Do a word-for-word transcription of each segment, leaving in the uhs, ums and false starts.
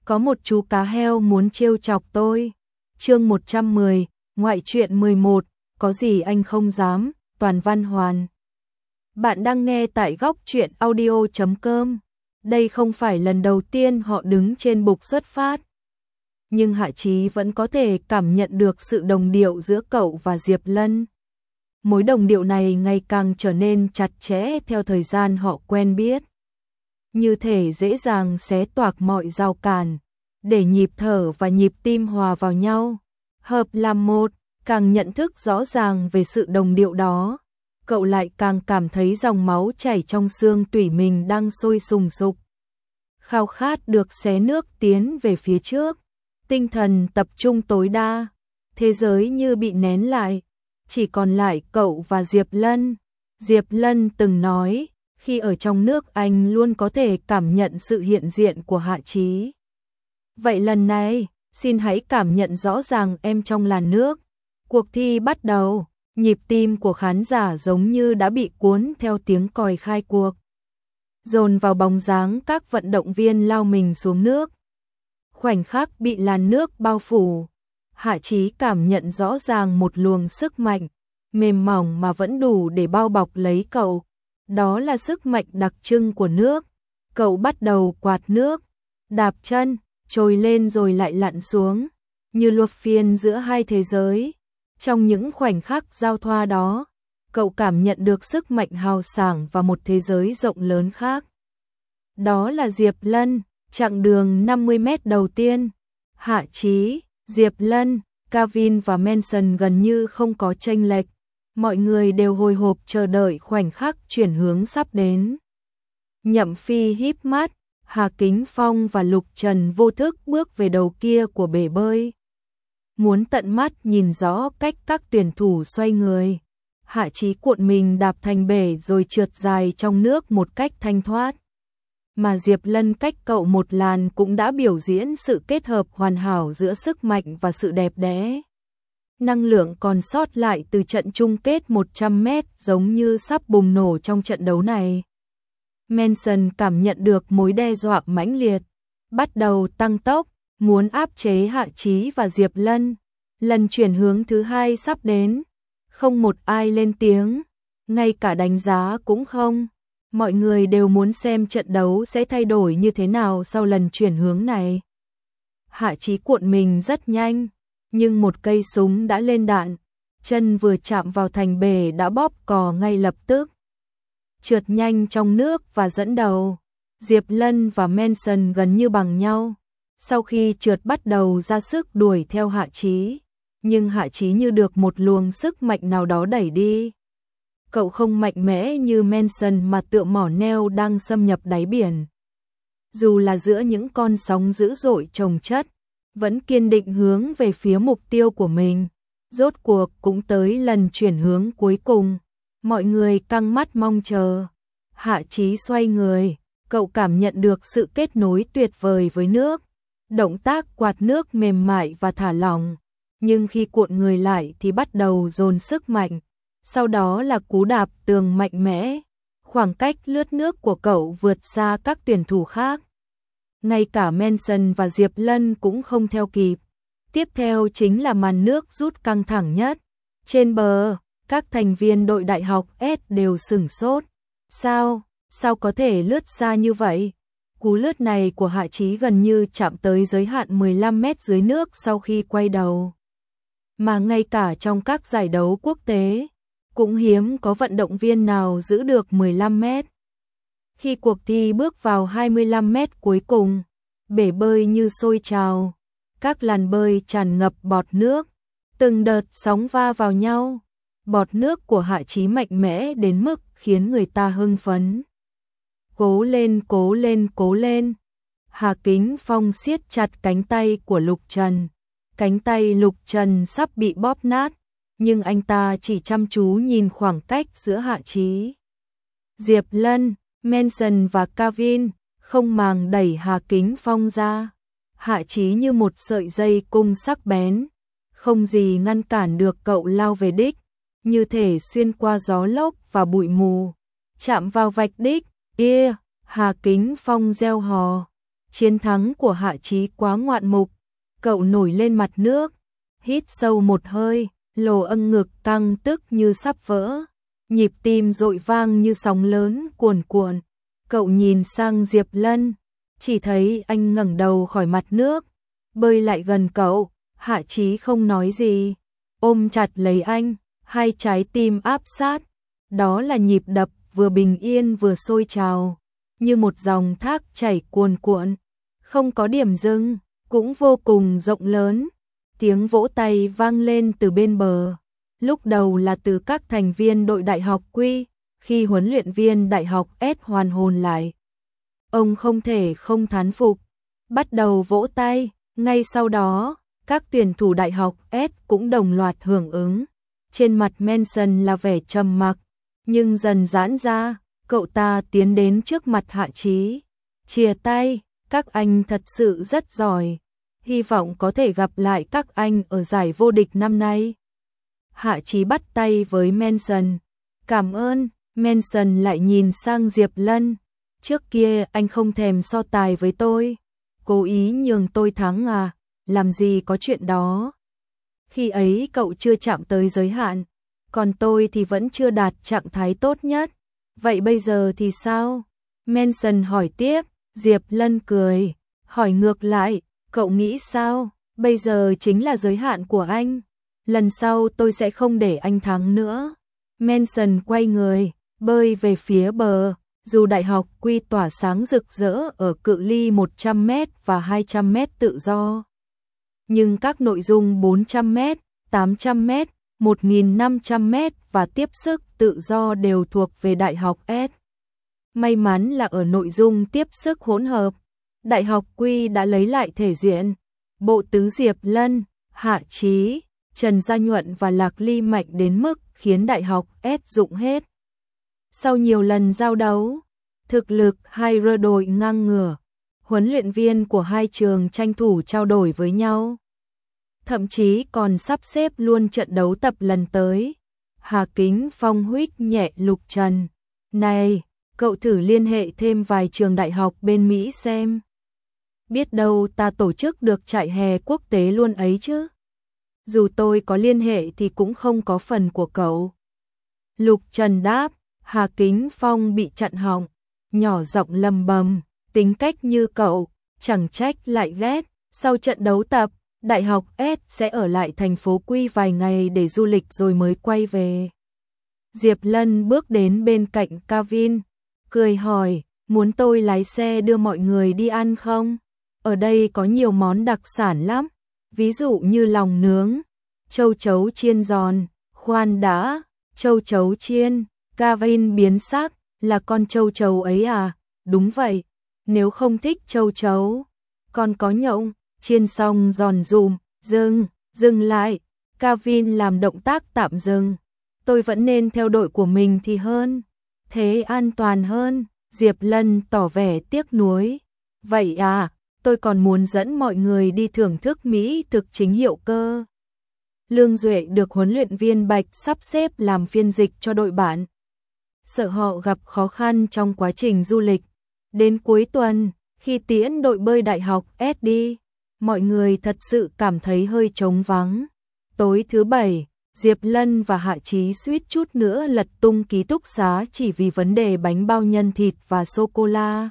có một chú cá heo muốn trêu chọc tôi. Chương một trăm mười, ngoại truyện mười một, có gì anh không dám, Toàn Văn Hoàn. Bạn đang nghe tại góc truyện audio chấm com. Đây không phải lần đầu tiên họ đứng trên bục xuất phát. Nhưng Hạ Chí vẫn có thể cảm nhận được sự đồng điệu giữa cậu và Diệp Lân. Mối đồng điệu này ngày càng trở nên chặt chẽ theo thời gian họ quen biết. Như thể dễ dàng xé toạc mọi rào cản, để nhịp thở và nhịp tim hòa vào nhau, hợp làm một. Càng nhận thức rõ ràng về sự đồng điệu đó, cậu lại càng cảm thấy dòng máu chảy trong xương tủy mình đang sôi sùng sục. Khao khát được xé nước tiến về phía trước, tinh thần tập trung tối đa, thế giới như bị nén lại, chỉ còn lại cậu và Diệp Lân. Diệp Lân từng nói, khi ở trong nước anh luôn có thể cảm nhận sự hiện diện của Hạ Chí. Vậy lần này, xin hãy cảm nhận rõ ràng em trong làn nước. Cuộc thi bắt đầu, nhịp tim của khán giả giống như đã bị cuốn theo tiếng còi khai cuộc. Dồn vào bóng dáng các vận động viên lao mình xuống nước. Khoảnh khắc bị làn nước bao phủ, Hạ Chí cảm nhận rõ ràng một luồng sức mạnh, mềm mỏng mà vẫn đủ để bao bọc lấy cậu. Đó là sức mạnh đặc trưng của nước. Cậu bắt đầu quạt nước, đạp chân, trồi lên rồi lại lặn xuống, như luân phiên giữa hai thế giới. Trong những khoảnh khắc giao thoa đó, cậu cảm nhận được sức mạnh hào sảng và một thế giới rộng lớn khác. Đó là Diệp Lân, chặng đường năm mươi mét đầu tiên. Hạ Chí, Diệp Lân, Kevin và Manson gần như không có chênh lệch. Mọi người đều hồi hộp chờ đợi khoảnh khắc chuyển hướng sắp đến. Nhậm Phi híp mắt, Hà Kính Phong và Lục Trần vô thức bước về đầu kia của bể bơi. Muốn tận mắt nhìn rõ cách các tuyển thủ xoay người, Hạ Chí cuộn mình đạp thành bể rồi trượt dài trong nước một cách thanh thoát. Mà Diệp Lân cách cậu một làn cũng đã biểu diễn sự kết hợp hoàn hảo giữa sức mạnh và sự đẹp đẽ. Năng lượng còn sót lại từ trận chung kết một trăm mét giống như sắp bùng nổ trong trận đấu này. Manson cảm nhận được mối đe dọa mãnh liệt, bắt đầu tăng tốc, muốn áp chế Hạ Chí và Diệp Lân. Lần chuyển hướng thứ hai sắp đến, không một ai lên tiếng, ngay cả đánh giá cũng không. Mọi người đều muốn xem trận đấu sẽ thay đổi như thế nào sau lần chuyển hướng này. Hạ Chí cuộn mình rất nhanh, nhưng một cây súng đã lên đạn, chân vừa chạm vào thành bể đã bóp cò ngay lập tức. Trượt nhanh trong nước và dẫn đầu, Diệp Lân và Manson gần như bằng nhau. Sau khi trượt bắt đầu ra sức đuổi theo Hạ Chí, nhưng Hạ Chí như được một luồng sức mạnh nào đó đẩy đi. Cậu không mạnh mẽ như Manson mà tựa mỏ neo đang xâm nhập đáy biển. Dù là giữa những con sóng dữ dội chồng chất, vẫn kiên định hướng về phía mục tiêu của mình. Rốt cuộc cũng tới lần chuyển hướng cuối cùng, mọi người căng mắt mong chờ. Hạ Chí xoay người, cậu cảm nhận được sự kết nối tuyệt vời với nước. Động tác quạt nước mềm mại và thả lỏng, nhưng khi cuộn người lại thì bắt đầu dồn sức mạnh. Sau đó là cú đạp tường mạnh mẽ. Khoảng cách lướt nước của cậu vượt xa các tuyển thủ khác. Ngay cả Manson và Diệp Lân cũng không theo kịp. Tiếp theo chính là màn nước rút căng thẳng nhất. Trên bờ, các thành viên đội đại học S đều sửng sốt. Sao, sao có thể lướt xa như vậy? Cú lướt này của Hạ Chí gần như chạm tới giới hạn mười lăm mét dưới nước sau khi quay đầu. Mà ngay cả trong các giải đấu quốc tế, cũng hiếm có vận động viên nào giữ được mười lăm mét. Khi cuộc thi bước vào hai mươi lăm mét cuối cùng, bể bơi như sôi trào, các làn bơi tràn ngập bọt nước, từng đợt sóng va vào nhau. Bọt nước của Hạ Chí mạnh mẽ đến mức khiến người ta hưng phấn. Cố lên, cố lên, cố lên. Hà Kính Phong siết chặt cánh tay của Lục Trần. Cánh tay Lục Trần sắp bị bóp nát, nhưng anh ta chỉ chăm chú nhìn khoảng cách giữa Hạ Chí, Diệp Lân, Manson và Kevin, không màng đẩy Hà Kính Phong ra. Hạ Chí như một sợi dây cung sắc bén, không gì ngăn cản được cậu lao về đích, như thể xuyên qua gió lốc và bụi mù, chạm vào vạch đích. Ia, Hà Kính Phong reo hò. Chiến thắng của Hạ Chí quá ngoạn mục, cậu nổi lên mặt nước, hít sâu một hơi, lồ âng ngực căng tức như sắp vỡ, nhịp tim dội vang như sóng lớn cuồn cuộn. Cậu nhìn sang Diệp Lân, chỉ thấy anh ngẩng đầu khỏi mặt nước, bơi lại gần cậu. Hạ Chí không nói gì, ôm chặt lấy anh, hai trái tim áp sát. Đó là nhịp đập vừa bình yên vừa sôi trào, như một dòng thác chảy cuồn cuộn, không có điểm dừng, cũng vô cùng rộng lớn. Tiếng vỗ tay vang lên từ bên bờ, lúc đầu là từ các thành viên đội đại học Quy, khi huấn luyện viên đại học S hoàn hồn lại. Ông không thể không thán phục, bắt đầu vỗ tay, ngay sau đó, các tuyển thủ đại học S cũng đồng loạt hưởng ứng. Trên mặt Manson là vẻ trầm mặc, nhưng dần giãn ra, cậu ta tiến đến trước mặt Hạ Chí, chìa tay, các anh thật sự rất giỏi, hy vọng có thể gặp lại các anh ở giải vô địch năm nay. Hạ Chí bắt tay với Manson, cảm ơn. Manson lại nhìn sang Diệp Lân, trước kia anh không thèm so tài với tôi, cố ý nhường tôi thắng à, làm gì có chuyện đó. Khi ấy cậu chưa chạm tới giới hạn, còn tôi thì vẫn chưa đạt trạng thái tốt nhất. Vậy bây giờ thì sao? Manson hỏi tiếp. Diệp Lân cười, hỏi ngược lại, cậu nghĩ sao? Bây giờ chính là giới hạn của anh. Lần sau tôi sẽ không để anh thắng nữa. Manson quay người, bơi về phía bờ. Dù đại học Quy tỏa sáng rực rỡ ở cự ly một trăm mét và hai trăm mét tự do, nhưng các nội dung bốn trăm mét, tám trăm mét, một nghìn năm trăm mét và tiếp sức tự do đều thuộc về Đại học S. May mắn là ở nội dung tiếp sức hỗn hợp, Đại học Quy đã lấy lại thể diện. Bộ tứ Diệp Lân, Hạ Chí, Trần Gia Nhuận và Lạc Ly mạnh đến mức khiến Đại học S dụng hết. Sau nhiều lần giao đấu, thực lực hai đội ngang ngửa, huấn luyện viên của hai trường tranh thủ trao đổi với nhau, thậm chí còn sắp xếp luôn trận đấu tập lần tới. Hà Kính Phong huých nhẹ Lục Trần, này, cậu thử liên hệ thêm vài trường đại học bên Mỹ xem. Biết đâu ta tổ chức được trại hè quốc tế luôn ấy chứ. Dù tôi có liên hệ thì cũng không có phần của cậu. Lục Trần đáp. Hà Kính Phong bị chặn họng, nhỏ giọng lầm bầm, tính cách như cậu, chẳng trách lại ghét. Sau trận đấu tập, Đại học S sẽ ở lại thành phố Quy vài ngày để du lịch rồi mới quay về. Diệp Lân bước đến bên cạnh Kevin, cười hỏi, muốn tôi lái xe đưa mọi người đi ăn không? Ở đây có nhiều món đặc sản lắm, ví dụ như lòng nướng, châu chấu chiên giòn, khoan đã, châu chấu chiên. Kevin biến sắc, là con châu chấu ấy à? Đúng vậy, nếu không thích châu chấu, còn có nhộng, chiên xong giòn rụm, dừng, dừng lại. Kevin làm động tác tạm dừng. Tôi vẫn nên theo đội của mình thì hơn, thế an toàn hơn. Diệp Lân tỏ vẻ tiếc nuối. Vậy à, tôi còn muốn dẫn mọi người đi thưởng thức Mỹ thực chính hiệu cơ. Lương Duệ được huấn luyện viên Bạch sắp xếp làm phiên dịch cho đội bạn. Sợ họ gặp khó khăn trong quá trình du lịch. Đến cuối tuần, khi tiễn đội bơi đại học S đi, mọi người thật sự cảm thấy hơi trống vắng. Tối thứ bảy, Diệp Lân và Hạ Chí suýt chút nữa lật tung ký túc xá chỉ vì vấn đề bánh bao nhân thịt và sô-cô-la.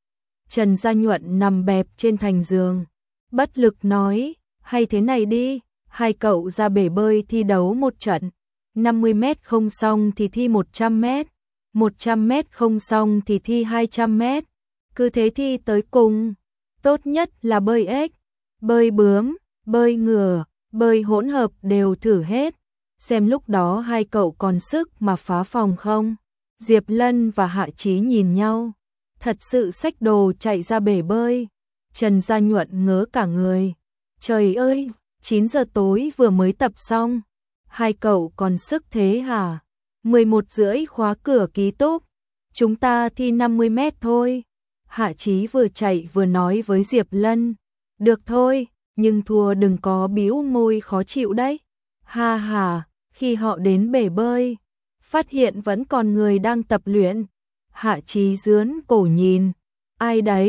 Trần Gia Nhuận nằm bẹp trên thành giường, bất lực nói, hay thế này đi, hai cậu ra bể bơi thi đấu một trận, năm mươi mét không xong thì thi một trăm mét, một trăm mét không xong thì thi hai trăm mét, cứ thế thi tới cùng, tốt nhất là bơi ếch, bơi bướm, bơi ngửa, bơi hỗn hợp đều thử hết, xem lúc đó hai cậu còn sức mà phá phòng không. Diệp Lân và Hạ Chí nhìn nhau, thật sự xách đồ chạy ra bể bơi. Trần Gia Nhuận ngớ cả người, trời ơi, chín giờ tối vừa mới tập xong, hai cậu còn sức thế hả? mười một rưỡi khóa cửa ký túc, chúng ta thi năm mươi mét thôi. Hạ Chí vừa chạy vừa nói với Diệp Lân, được thôi, nhưng thua đừng có bĩu môi khó chịu đấy. Ha ha, khi họ đến bể bơi, phát hiện vẫn còn người đang tập luyện. Hạ Chí dướn cổ nhìn, ai đấy,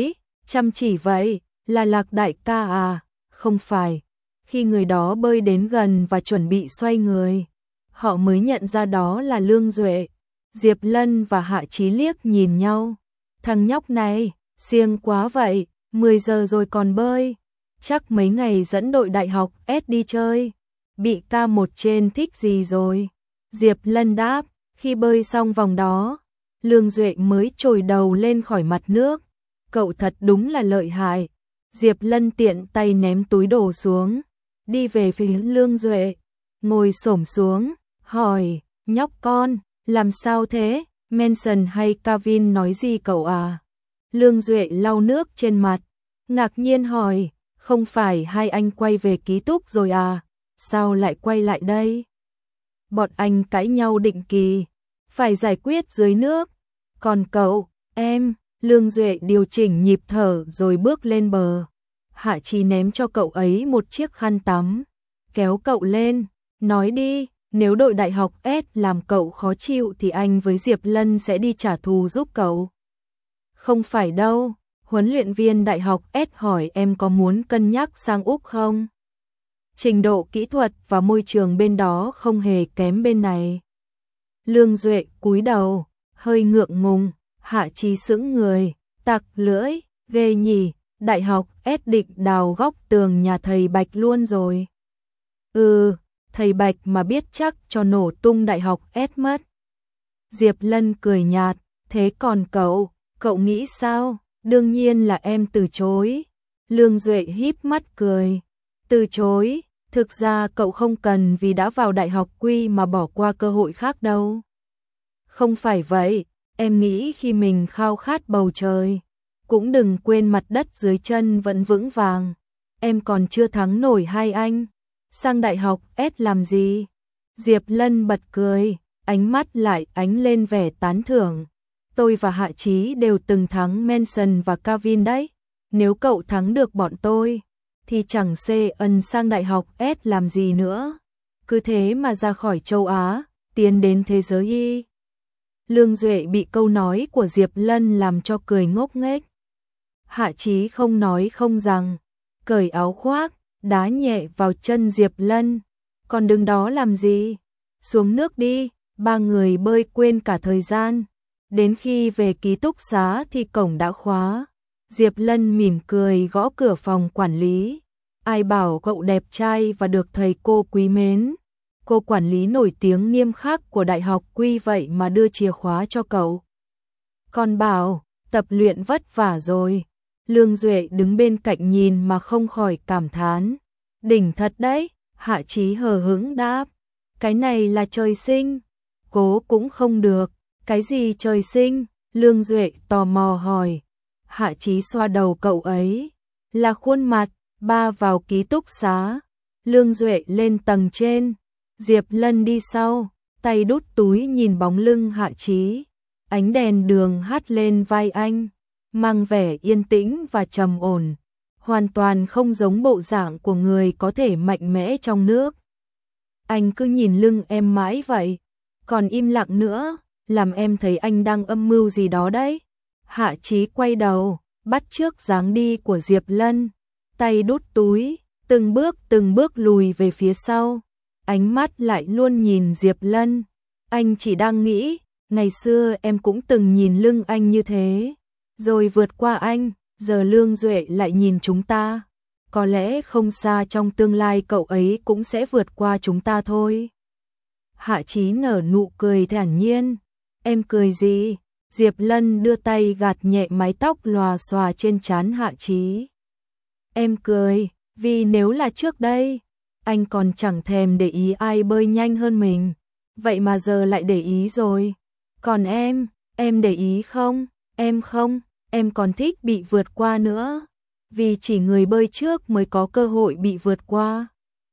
Chăm chỉ vậy, là Lạc đại ca à? Không phải. Khi người đó bơi đến gần và chuẩn bị xoay người, họ mới nhận ra đó là Lương Duệ. Diệp Lân và Hạ Chí liếc nhìn nhau. Thằng nhóc này, siêng quá vậy, mười giờ rồi còn bơi. Chắc mấy ngày dẫn đội đại học S đi chơi. Bị ca một trên thích gì rồi? Diệp Lân đáp, khi bơi xong vòng đó, Lương Duệ mới trồi đầu lên khỏi mặt nước. Cậu thật đúng là lợi hại. Diệp Lân tiện tay ném túi đồ xuống, đi về phía Lương Duệ, ngồi xổm xuống, hỏi, nhóc con, làm sao thế? Manson hay Kevin nói gì cậu à? Lương Duệ lau nước trên mặt, ngạc nhiên hỏi, không phải hai anh quay về ký túc rồi à? Sao lại quay lại đây? Bọn anh cãi nhau định kỳ, phải giải quyết dưới nước. Còn cậu, em, Lương Duệ điều chỉnh nhịp thở rồi bước lên bờ. Hạ Chí ném cho cậu ấy một chiếc khăn tắm, kéo cậu lên, nói đi, nếu đội đại học S làm cậu khó chịu thì anh với Diệp Lân sẽ đi trả thù giúp cậu. Không phải đâu, huấn luyện viên đại học S hỏi em có muốn cân nhắc sang Úc không? Trình độ kỹ thuật và môi trường bên đó không hề kém bên này. Lương Duệ cúi đầu, hơi ngượng ngùng. Hạ Chí sững người, tặc lưỡi, ghê nhỉ, đại học S định đào góc tường nhà thầy Bạch luôn rồi. Ừ, thầy Bạch mà biết chắc cho nổ tung đại học S mất. Diệp Lân cười nhạt, thế còn cậu, cậu nghĩ sao? Đương nhiên là em từ chối. Lương Duệ híp mắt cười, từ chối, thực ra cậu không cần vì đã vào đại học Quy mà bỏ qua cơ hội khác đâu. Không phải vậy. Em nghĩ khi mình khao khát bầu trời, cũng đừng quên mặt đất dưới chân vẫn vững vàng. Em còn chưa thắng nổi hai anh. Sang đại học S làm gì? Diệp Lân bật cười, ánh mắt lại ánh lên vẻ tán thưởng. Tôi và Hạ Chí đều từng thắng Manson và Kevin đấy. Nếu cậu thắng được bọn tôi, thì chẳng xê ân sang đại học S làm gì nữa. Cứ thế mà ra khỏi châu Á, tiến đến thế giới Y. Lương Duệ bị câu nói của Diệp Lân làm cho cười ngốc nghếch. Hạ Chí không nói không rằng, cởi áo khoác, đá nhẹ vào chân Diệp Lân. Còn đứng đó làm gì? Xuống nước đi. Ba người bơi quên cả thời gian. Đến khi về ký túc xá thì cổng đã khóa. Diệp Lân mỉm cười gõ cửa phòng quản lý. Ai bảo cậu đẹp trai và được thầy cô quý mến. Cô quản lý nổi tiếng nghiêm khắc của đại học Quy vậy mà đưa chìa khóa cho cậu. Còn bảo, tập luyện vất vả rồi. Lương Duệ đứng bên cạnh nhìn mà không khỏi cảm thán. Đỉnh thật đấy, Hạ Chí hờ hững đáp. Cái này là trời sinh. Cố cũng không được. Cái gì trời sinh? Lương Duệ tò mò hỏi. Hạ Chí xoa đầu cậu ấy. Là khuôn mặt. Ba vào ký túc xá. Lương Duệ lên tầng trên. Diệp Lân đi sau, tay đút túi nhìn bóng lưng Hạ Chí. Ánh đèn đường hắt lên vai anh, mang vẻ yên tĩnh và trầm ổn, hoàn toàn không giống bộ dạng của người có thể mạnh mẽ trong nước. Anh cứ nhìn lưng em mãi vậy, còn im lặng nữa, làm em thấy anh đang âm mưu gì đó đấy. Hạ Chí quay đầu, bắt chước dáng đi của Diệp Lân, tay đút túi, từng bước từng bước lùi về phía sau. Ánh mắt lại luôn nhìn Diệp Lân. Anh chỉ đang nghĩ, ngày xưa em cũng từng nhìn lưng anh như thế, rồi vượt qua anh, giờ Lương Duệ lại nhìn chúng ta. Có lẽ không xa trong tương lai cậu ấy cũng sẽ vượt qua chúng ta thôi. Hạ Chí nở nụ cười thản nhiên. Em cười gì? Diệp Lân đưa tay gạt nhẹ mái tóc lòa xòa trên trán Hạ Chí. Em cười, vì nếu là trước đây, anh còn chẳng thèm để ý ai bơi nhanh hơn mình. Vậy mà giờ lại để ý rồi. Còn em, em để ý không? Em không, em còn thích bị vượt qua nữa. Vì chỉ người bơi trước mới có cơ hội bị vượt qua.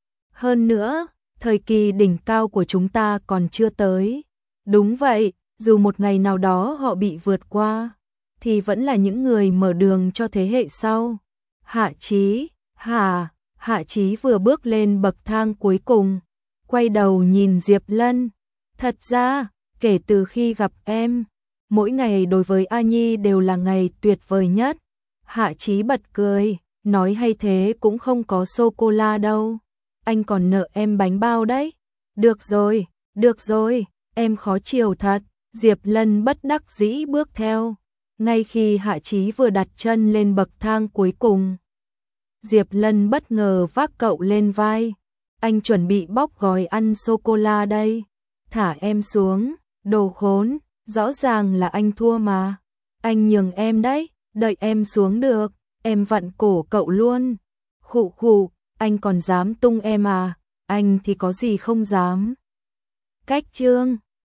Hơn nữa, thời kỳ đỉnh cao của chúng ta còn chưa tới. Đúng vậy, dù một ngày nào đó họ bị vượt qua, thì vẫn là những người mở đường cho thế hệ sau. Hạ Chí, hả? Hạ Chí vừa bước lên bậc thang cuối cùng, quay đầu nhìn Diệp Lân. Thật ra, kể từ khi gặp em, mỗi ngày đối với A Nhi đều là ngày tuyệt vời nhất. Hạ Chí bật cười, nói hay thế cũng không có sô-cô-la đâu. Anh còn nợ em bánh bao đấy. Được rồi, được rồi, em khó chiều thật. Diệp Lân bất đắc dĩ bước theo. Ngay khi Hạ Chí vừa đặt chân lên bậc thang cuối cùng, Diệp Lân bất ngờ vác cậu lên vai. Anh chuẩn bị bóc gói ăn sô-cô-la đây. Thả em xuống, đồ khốn, rõ ràng là anh thua mà. Anh nhường em đấy, đợi em xuống được, em vặn cổ cậu luôn. Khụ khụ, anh còn dám tung em à, anh thì có gì không dám. Cách chương